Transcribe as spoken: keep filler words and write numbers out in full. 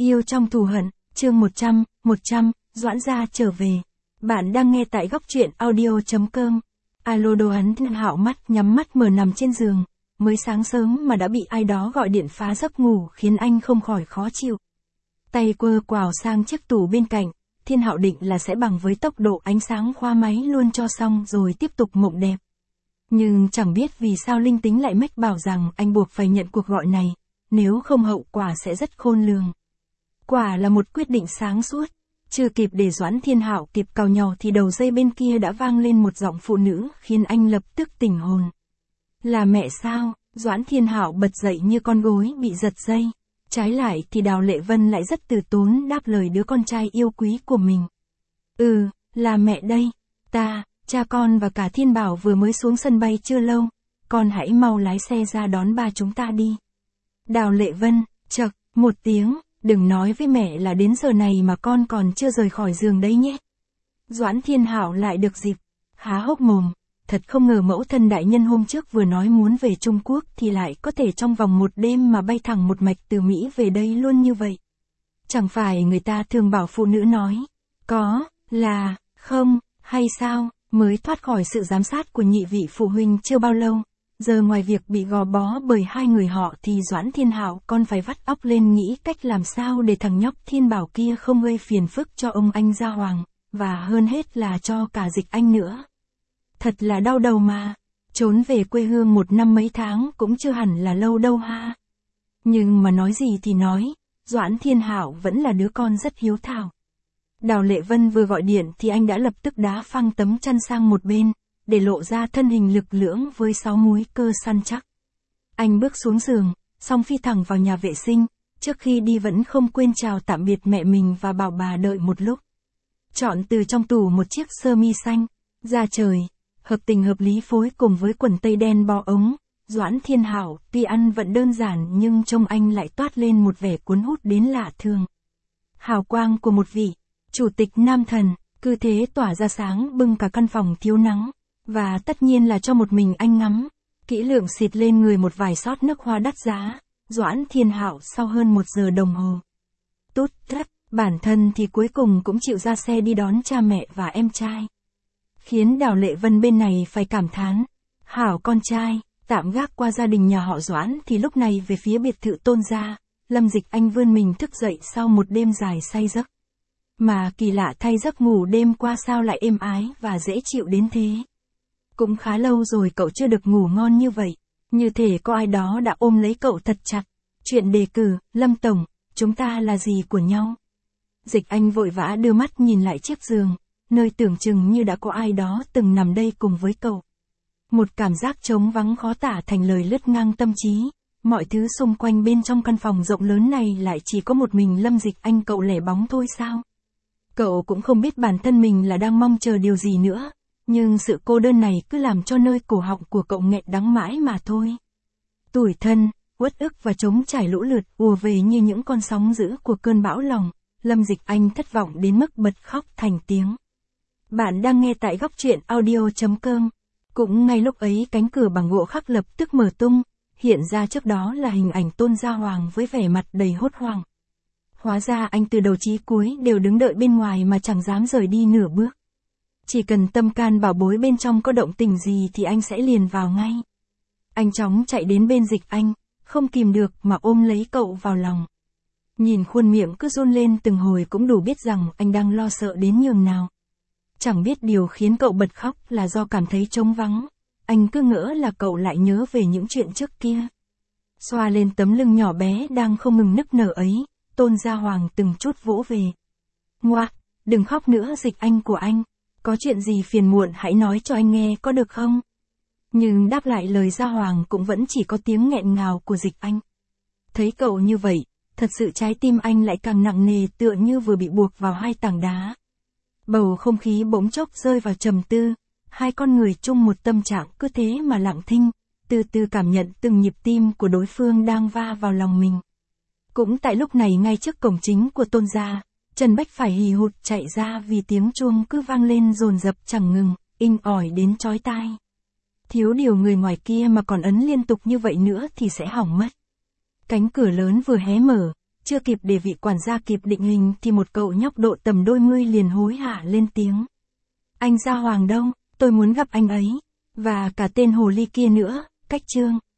Yêu trong thù hận, chương một trăm, một trăm, Doãn gia trở về. Bạn đang nghe tại góc truyện audio.com. Alo đồ hắn Hạo mắt nhắm mắt mở nằm trên giường. Mới sáng sớm mà đã bị ai đó gọi điện phá giấc ngủ khiến anh không khỏi khó chịu. Tay quơ quào sang chiếc tủ bên cạnh, Thiên Hạo định là sẽ bằng với tốc độ ánh sáng khoa máy luôn cho xong rồi tiếp tục mộng đẹp. Nhưng chẳng biết vì sao linh tính lại mách bảo rằng anh buộc phải nhận cuộc gọi này, nếu không hậu quả sẽ rất khôn lường. Quả là một quyết định sáng suốt, chưa kịp để Doãn Thiên Hạo kịp cào nhàu thì đầu dây bên kia đã vang lên một giọng phụ nữ khiến anh lập tức tỉnh hồn. Là mẹ sao? Doãn Thiên Hạo bật dậy như con gối bị giật dây. Trái lại thì Đào Lệ Vân lại rất từ tốn đáp lời đứa con trai yêu quý của mình. Ừ, là mẹ đây. Ta, cha con và cả Thiên Bảo vừa mới xuống sân bay chưa lâu. Con hãy mau lái xe ra đón ba chúng ta đi. Đào Lệ Vân, chậc, một tiếng, đừng nói với mẹ là đến giờ này mà con còn chưa rời khỏi giường đấy nhé. Doãn Thiên Hạo lại được dịp, há hốc mồm. Thật không ngờ mẫu thân đại nhân hôm trước vừa nói muốn về Trung Quốc thì lại có thể trong vòng một đêm mà bay thẳng một mạch từ Mỹ về đây luôn như vậy. Chẳng phải người ta thường bảo phụ nữ nói, có, là, không, hay sao, mới thoát khỏi sự giám sát của nhị vị phụ huynh chưa bao lâu. Giờ ngoài việc bị gò bó bởi hai người họ thì Doãn Thiên Hạo còn phải vắt óc lên nghĩ cách làm sao để thằng nhóc Thiên Bảo kia không gây phiền phức cho ông anh Gia Hoàng, và hơn hết là cho cả Dịch Anh nữa. Thật là đau đầu mà, trốn về quê hương một năm mấy tháng cũng chưa hẳn là lâu đâu ha. Nhưng mà nói gì thì nói, Doãn Thiên Hạo vẫn là đứa con rất hiếu thảo. Đào Lệ Vân vừa gọi điện thì anh đã lập tức đá phăng tấm chăn sang một bên, để lộ ra thân hình lực lưỡng với sáu múi cơ săn chắc. Anh bước xuống giường, xong phi thẳng vào nhà vệ sinh, trước khi đi vẫn không quên chào tạm biệt mẹ mình và bảo bà đợi một lúc. Chọn từ trong tủ một chiếc sơ mi xanh, da trời, hợp tình hợp lý phối cùng với quần tây đen bó ống, Doãn Thiên Hạo tuy ăn vẫn đơn giản nhưng trông anh lại toát lên một vẻ cuốn hút đến lạ thường. Hào quang của một vị chủ tịch nam thần, cứ thế tỏa ra sáng bưng cả căn phòng thiếu nắng, và tất nhiên là cho một mình anh ngắm, kỹ lưỡng xịt lên người một vài xót nước hoa đắt giá. Doãn Thiên Hạo sau hơn một giờ đồng hồ tút tắt, bản thân thì cuối cùng cũng chịu ra xe đi đón cha mẹ và em trai. Khiến Đào Lệ Vân bên này phải cảm thán, hảo con trai. Tạm gác qua gia đình nhà họ Doãn thì lúc này về phía biệt thự Tôn gia, Lâm Dịch Anh vươn mình thức dậy sau một đêm dài say giấc. Mà kỳ lạ thay giấc ngủ đêm qua sao lại êm ái và dễ chịu đến thế. Cũng khá lâu rồi cậu chưa được ngủ ngon như vậy, như thể có ai đó đã ôm lấy cậu thật chặt. Chuyện đề cử, Lâm Tổng, chúng ta là gì của nhau? Dịch Anh vội vã đưa mắt nhìn lại chiếc giường, nơi tưởng chừng như đã có ai đó từng nằm đây cùng với cậu. Một cảm giác trống vắng khó tả thành lời lướt ngang tâm trí, mọi thứ xung quanh bên trong căn phòng rộng lớn này lại chỉ có một mình Lâm Dịch Anh cậu lẻ bóng thôi sao? Cậu cũng không biết bản thân mình là đang mong chờ điều gì nữa, nhưng sự cô đơn này cứ làm cho nơi cổ họng của cậu nghẹn đắng mãi mà thôi. Tủi thân, uất ức và trống trải lũ lượt ùa về như những con sóng dữ của cơn bão lòng, Lâm Dịch Anh thất vọng đến mức bật khóc thành tiếng. Bạn đang nghe tại góc truyện audio.com. Cũng ngay lúc ấy cánh cửa bằng gỗ khắc lập tức mở tung, hiện ra trước đó là hình ảnh Tôn Gia Hoàng với vẻ mặt đầy hốt hoảng. Hóa ra anh từ đầu chí cuối đều đứng đợi bên ngoài mà chẳng dám rời đi nửa bước. Chỉ cần tâm can bảo bối bên trong có động tình gì thì anh sẽ liền vào ngay. Anh chóng chạy đến bên Dịch Anh, không kìm được mà ôm lấy cậu vào lòng. Nhìn khuôn miệng cứ run lên từng hồi cũng đủ biết rằng anh đang lo sợ đến nhường nào. Chẳng biết điều khiến cậu bật khóc là do cảm thấy trống vắng, anh cứ ngỡ là cậu lại nhớ về những chuyện trước kia. Xoa lên tấm lưng nhỏ bé đang không ngừng nức nở ấy, Tôn Gia Hoàng từng chút vỗ về. Ngoa, đừng khóc nữa Dịch Anh của anh, có chuyện gì phiền muộn hãy nói cho anh nghe có được không? Nhưng đáp lại lời Gia Hoàng cũng vẫn chỉ có tiếng nghẹn ngào của Dịch Anh. Thấy cậu như vậy, thật sự trái tim anh lại càng nặng nề tựa như vừa bị buộc vào hai tảng đá. Bầu không khí bỗng chốc rơi vào trầm tư, hai con người chung một tâm trạng cứ thế mà lặng thinh, từ từ cảm nhận từng nhịp tim của đối phương đang va vào lòng mình. Cũng tại lúc này ngay trước cổng chính của Tôn gia, Trần Bách phải hì hụt chạy ra vì tiếng chuông cứ vang lên dồn dập chẳng ngừng, inh ỏi đến chói tai. Thiếu điều người ngoài kia mà còn ấn liên tục như vậy nữa thì sẽ hỏng mất. Cánh cửa lớn vừa hé mở, Chưa kịp để vị quản gia kịp định hình thì một cậu nhóc độ tầm đôi mươi liền hối hả lên tiếng. Anh Gia Hoàng đâu, tôi muốn gặp anh ấy. Và cả tên hồ ly kia nữa, Cách Trương.